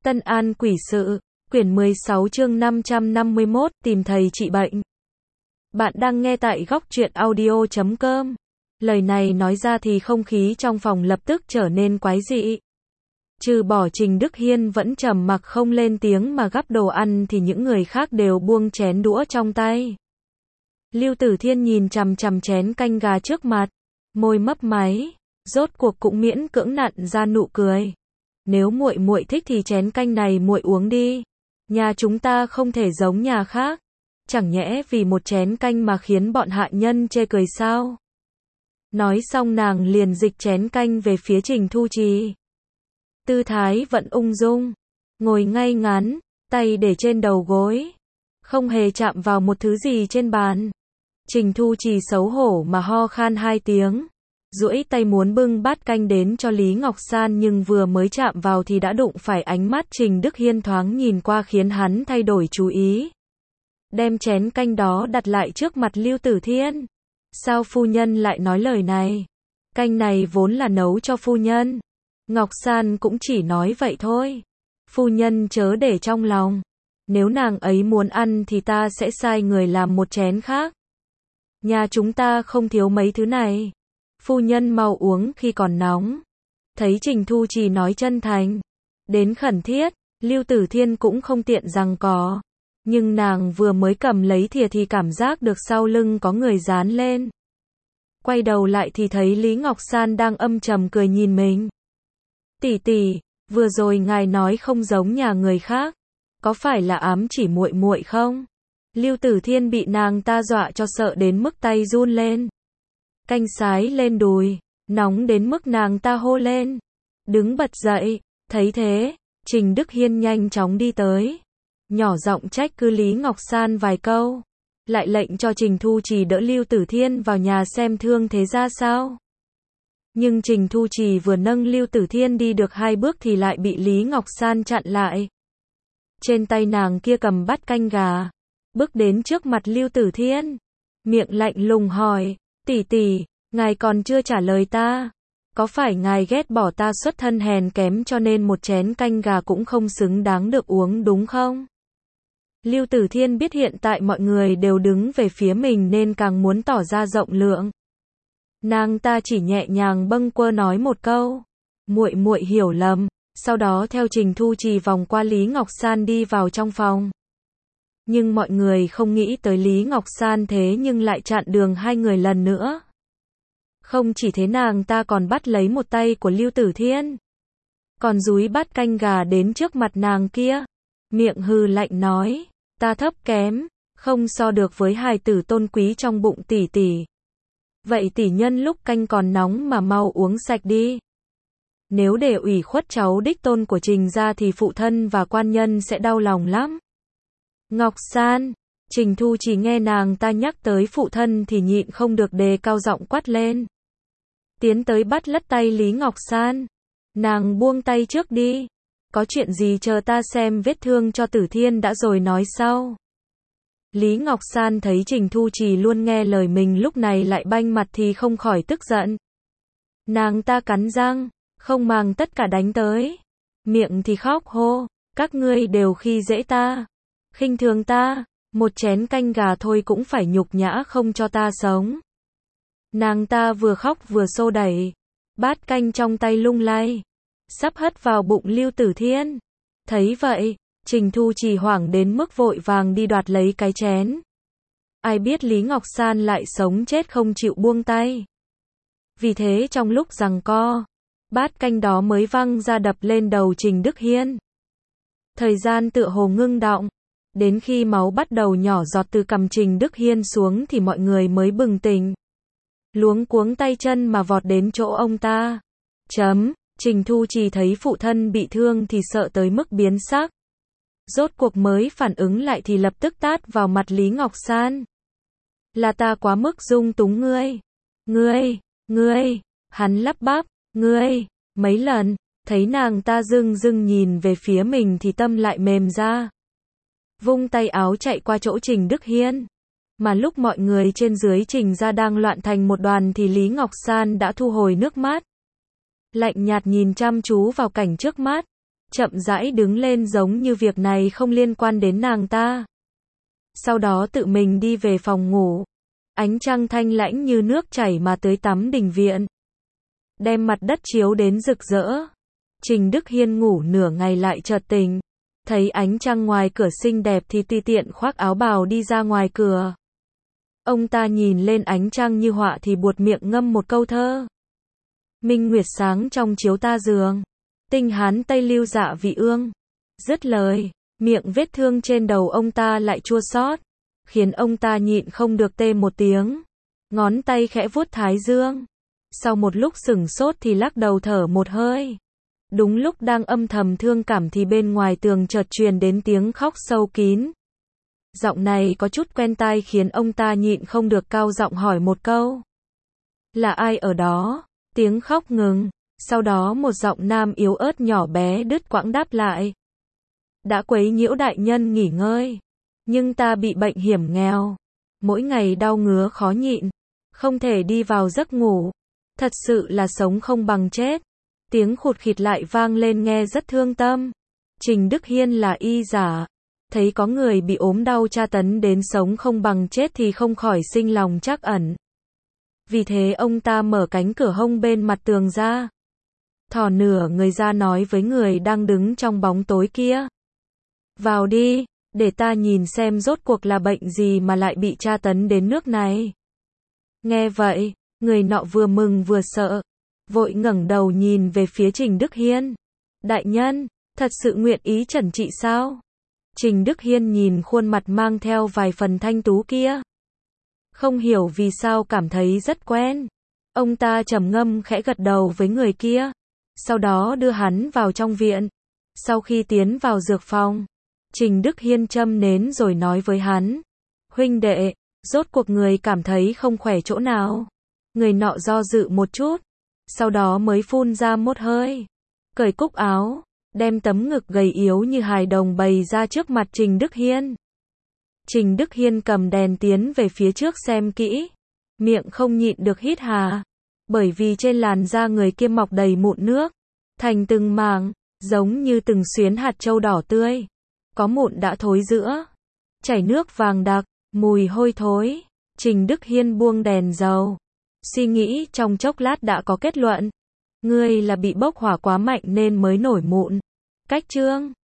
Tân An Quỷ Sự, quyển 16 chương 551, tìm thầy trị bệnh. Bạn đang nghe tại góc truyện audio.com. Lời này nói ra thì không khí trong phòng lập tức trở nên quái dị. Trừ bỏ Trình Đức Hiên vẫn trầm mặc không lên tiếng mà gắp đồ ăn thì những người khác đều buông chén đũa trong tay. Lưu Tử Thiên nhìn chằm chằm chén canh gà trước mặt, môi mấp máy, rốt cuộc cũng miễn cưỡng nặn ra nụ cười. Nếu muội muội thích thì chén canh này muội uống đi. Nhà chúng ta không thể giống nhà khác. Chẳng nhẽ vì một chén canh mà khiến bọn hạ nhân chê cười sao? Nói xong nàng liền dịch chén canh về phía Trình Thu Trì. Tư thái vẫn ung dung, ngồi ngay ngắn, tay để trên đầu gối, không hề chạm vào một thứ gì trên bàn. Trình Thu Trì xấu hổ mà ho khan 2 tiếng. Duỗi tay muốn bưng bát canh đến cho Lý Ngọc San nhưng vừa mới chạm vào thì đã đụng phải ánh mắt Trình Đức Hiên thoáng nhìn qua khiến hắn thay đổi chú ý. Đem chén canh đó đặt lại trước mặt Lưu Tử Thiên. Sao phu nhân lại nói lời này? Canh này vốn là nấu cho phu nhân. Ngọc San cũng chỉ nói vậy thôi. Phu nhân chớ để trong lòng. Nếu nàng ấy muốn ăn thì ta sẽ sai người làm một chén khác. Nhà chúng ta không thiếu mấy thứ này. Phu nhân mau uống khi còn nóng. Thấy Trình Thu Trì nói chân thành, đến khẩn thiết, Lưu Tử Thiên cũng không tiện giằng co. Nhưng nàng vừa mới cầm lấy thìa thì cảm giác được sau lưng có người dán lên. Quay đầu lại thì thấy Lý Ngọc San đang âm trầm cười nhìn mình. Tỷ tỷ, vừa rồi ngài nói không giống nhà người khác, có phải là ám chỉ muội muội không? Lưu Tử Thiên bị nàng ta dọa cho sợ đến mức tay run lên. Canh sái lên đùi, nóng đến mức nàng ta hô lên. Đứng bật dậy, thấy thế, Trình Đức Hiên nhanh chóng đi tới. Nhỏ giọng trách cứ Lý Ngọc San vài câu. Lại lệnh cho Trình Thu Trì đỡ Lưu Tử Thiên vào nhà xem thương thế ra sao. Nhưng Trình Thu Trì vừa nâng Lưu Tử Thiên đi được 2 bước thì lại bị Lý Ngọc San chặn lại. Trên tay nàng kia cầm bát canh gà, bước đến trước mặt Lưu Tử Thiên. Miệng lạnh lùng hỏi. Tỷ tỷ, ngài còn chưa trả lời ta. Có phải ngài ghét bỏ ta xuất thân hèn kém cho nên một chén canh gà cũng không xứng đáng được uống đúng không? Lưu Tử Thiên biết hiện tại mọi người đều đứng về phía mình nên càng muốn tỏ ra rộng lượng. Nàng ta chỉ nhẹ nhàng bâng quơ nói một câu. Muội muội hiểu lầm. Sau đó theo Trình Thu Trì vòng qua Lý Ngọc San đi vào trong phòng. Nhưng mọi người không nghĩ tới Lý Ngọc San thế nhưng lại chặn đường 2 người lần nữa. Không chỉ thế nàng ta còn bắt lấy một tay của Lưu Tử Thiên. Còn dúi bát canh gà đến trước mặt nàng kia. Miệng hừ lạnh nói, ta thấp kém, không so được với hài tử tôn quý trong bụng tỷ tỷ. Vậy tỷ nhân lúc canh còn nóng mà mau uống sạch đi. Nếu để ủy khuất cháu đích tôn của Trình ra thì phụ thân và quan nhân sẽ đau lòng lắm. Ngọc San, Trình Thu Trì nghe nàng ta nhắc tới phụ thân thì nhịn không được đề cao giọng quát lên. Tiến tới bắt lất tay Lý Ngọc San. Nàng buông tay trước đi. Có chuyện gì chờ ta xem vết thương cho Tử Thiên đã rồi nói sau. Lý Ngọc San thấy Trình Thu Trì luôn nghe lời mình lúc này lại banh mặt thì không khỏi tức giận. Nàng ta cắn răng, không màng tất cả đánh tới. Miệng thì khóc hô, các ngươi đều khi dễ ta. Khinh thường ta, một chén canh gà thôi cũng phải nhục nhã không cho ta sống. Nàng ta vừa khóc vừa xô đẩy, bát canh trong tay lung lay, sắp hất vào bụng Lưu Tử Thiên. Thấy vậy, Trình Thu Trì hoảng đến mức vội vàng đi đoạt lấy cái chén. Ai biết Lý Ngọc San lại sống chết không chịu buông tay. Vì thế trong lúc giằng co, bát canh đó mới văng ra đập lên đầu Trình Đức Hiên. Thời gian tựa hồ ngưng đọng. Đến khi máu bắt đầu nhỏ giọt từ cằm Trình Đức Hiên xuống thì mọi người mới bừng tỉnh. Luống cuống tay chân mà vọt đến chỗ ông ta. Trình Thu Trì thấy phụ thân bị thương thì sợ tới mức biến sắc. Rốt cuộc mới phản ứng lại thì lập tức tát vào mặt Lý Ngọc San. Là ta quá mức dung túng ngươi. Ngươi, hắn lắp bắp, ngươi, mấy lần, thấy nàng ta dưng dưng nhìn về phía mình thì tâm lại mềm ra. Vung tay áo chạy qua chỗ Trình Đức Hiên. Mà lúc mọi người trên dưới Trình ra đang loạn thành một đoàn thì Lý Ngọc San đã thu hồi nước mắt. Lạnh nhạt nhìn chăm chú vào cảnh trước mắt. chậm rãi đứng lên giống như việc này không liên quan đến nàng ta. Sau đó tự mình đi về phòng ngủ. Ánh trăng thanh lãnh như nước chảy mà tưới tắm đình viện, đem mặt đất chiếu đến rực rỡ. Trình Đức Hiên ngủ nửa ngày lại chợt tỉnh, thấy ánh trăng ngoài cửa xinh đẹp thì tùy tiện khoác áo bào đi ra ngoài cửa. Ông ta nhìn lên ánh trăng như họa thì buột miệng ngâm một câu thơ. Minh nguyệt sáng trong chiếu ta giường, tinh hán tây lưu dạ vị ương. Dứt lời, miệng vết thương trên đầu ông ta lại chua xót, khiến ông ta nhịn không được tê một tiếng. Ngón tay khẽ vuốt thái dương. Sau một lúc sửng sốt thì lắc đầu thở một hơi. Đúng lúc đang âm thầm thương cảm thì bên ngoài tường chợt truyền đến tiếng khóc sâu kín. Giọng này có chút quen tai khiến ông ta nhịn không được cao giọng hỏi một câu. Là ai ở đó? Tiếng khóc ngừng, sau đó một giọng nam yếu ớt nhỏ bé đứt quãng đáp lại. Đã quấy nhiễu đại nhân nghỉ ngơi, nhưng ta bị bệnh hiểm nghèo, mỗi ngày đau ngứa khó nhịn, không thể đi vào giấc ngủ, thật sự là sống không bằng chết. Tiếng khụt khịt lại vang lên nghe rất thương tâm. Trình Đức Hiên là y giả, thấy có người bị ốm đau tra tấn đến sống không bằng chết thì không khỏi sinh lòng trắc ẩn. Vì thế ông ta mở cánh cửa hông bên mặt tường ra, thò nửa người ra nói với người đang đứng trong bóng tối kia. Vào đi, để ta nhìn xem rốt cuộc là bệnh gì mà lại bị tra tấn đến nước này. Nghe vậy, người nọ vừa mừng vừa sợ, vội ngẩng đầu nhìn về phía Trình Đức Hiên. Đại nhân, thật sự nguyện ý trần trị sao? Trình Đức Hiên nhìn khuôn mặt mang theo vài phần thanh tú kia, không hiểu vì sao cảm thấy rất quen. Ông ta trầm ngâm khẽ gật đầu với người kia, sau đó đưa hắn vào trong viện. Sau khi tiến vào dược phòng, Trình Đức Hiên châm nến rồi nói với hắn. Huynh đệ, rốt cuộc người cảm thấy không khỏe chỗ nào? Người nọ do dự một chút, sau đó mới phun ra một hơi, cởi cúc áo, đem tấm ngực gầy yếu như hài đồng bày ra trước mặt Trình Đức Hiên. Trình Đức Hiên cầm đèn tiến về phía trước xem kỹ, miệng không nhịn được hít hà, bởi vì trên làn da người kia mọc đầy mụn nước, thành từng mảng, giống như từng xuyến hạt châu đỏ tươi, có mụn đã thối rữa, chảy nước vàng đặc, mùi hôi thối. Trình Đức Hiên buông đèn dầu, suy nghĩ trong chốc lát đã có kết luận. Ngươi là bị bốc hỏa quá mạnh nên mới nổi mụn. Cách chương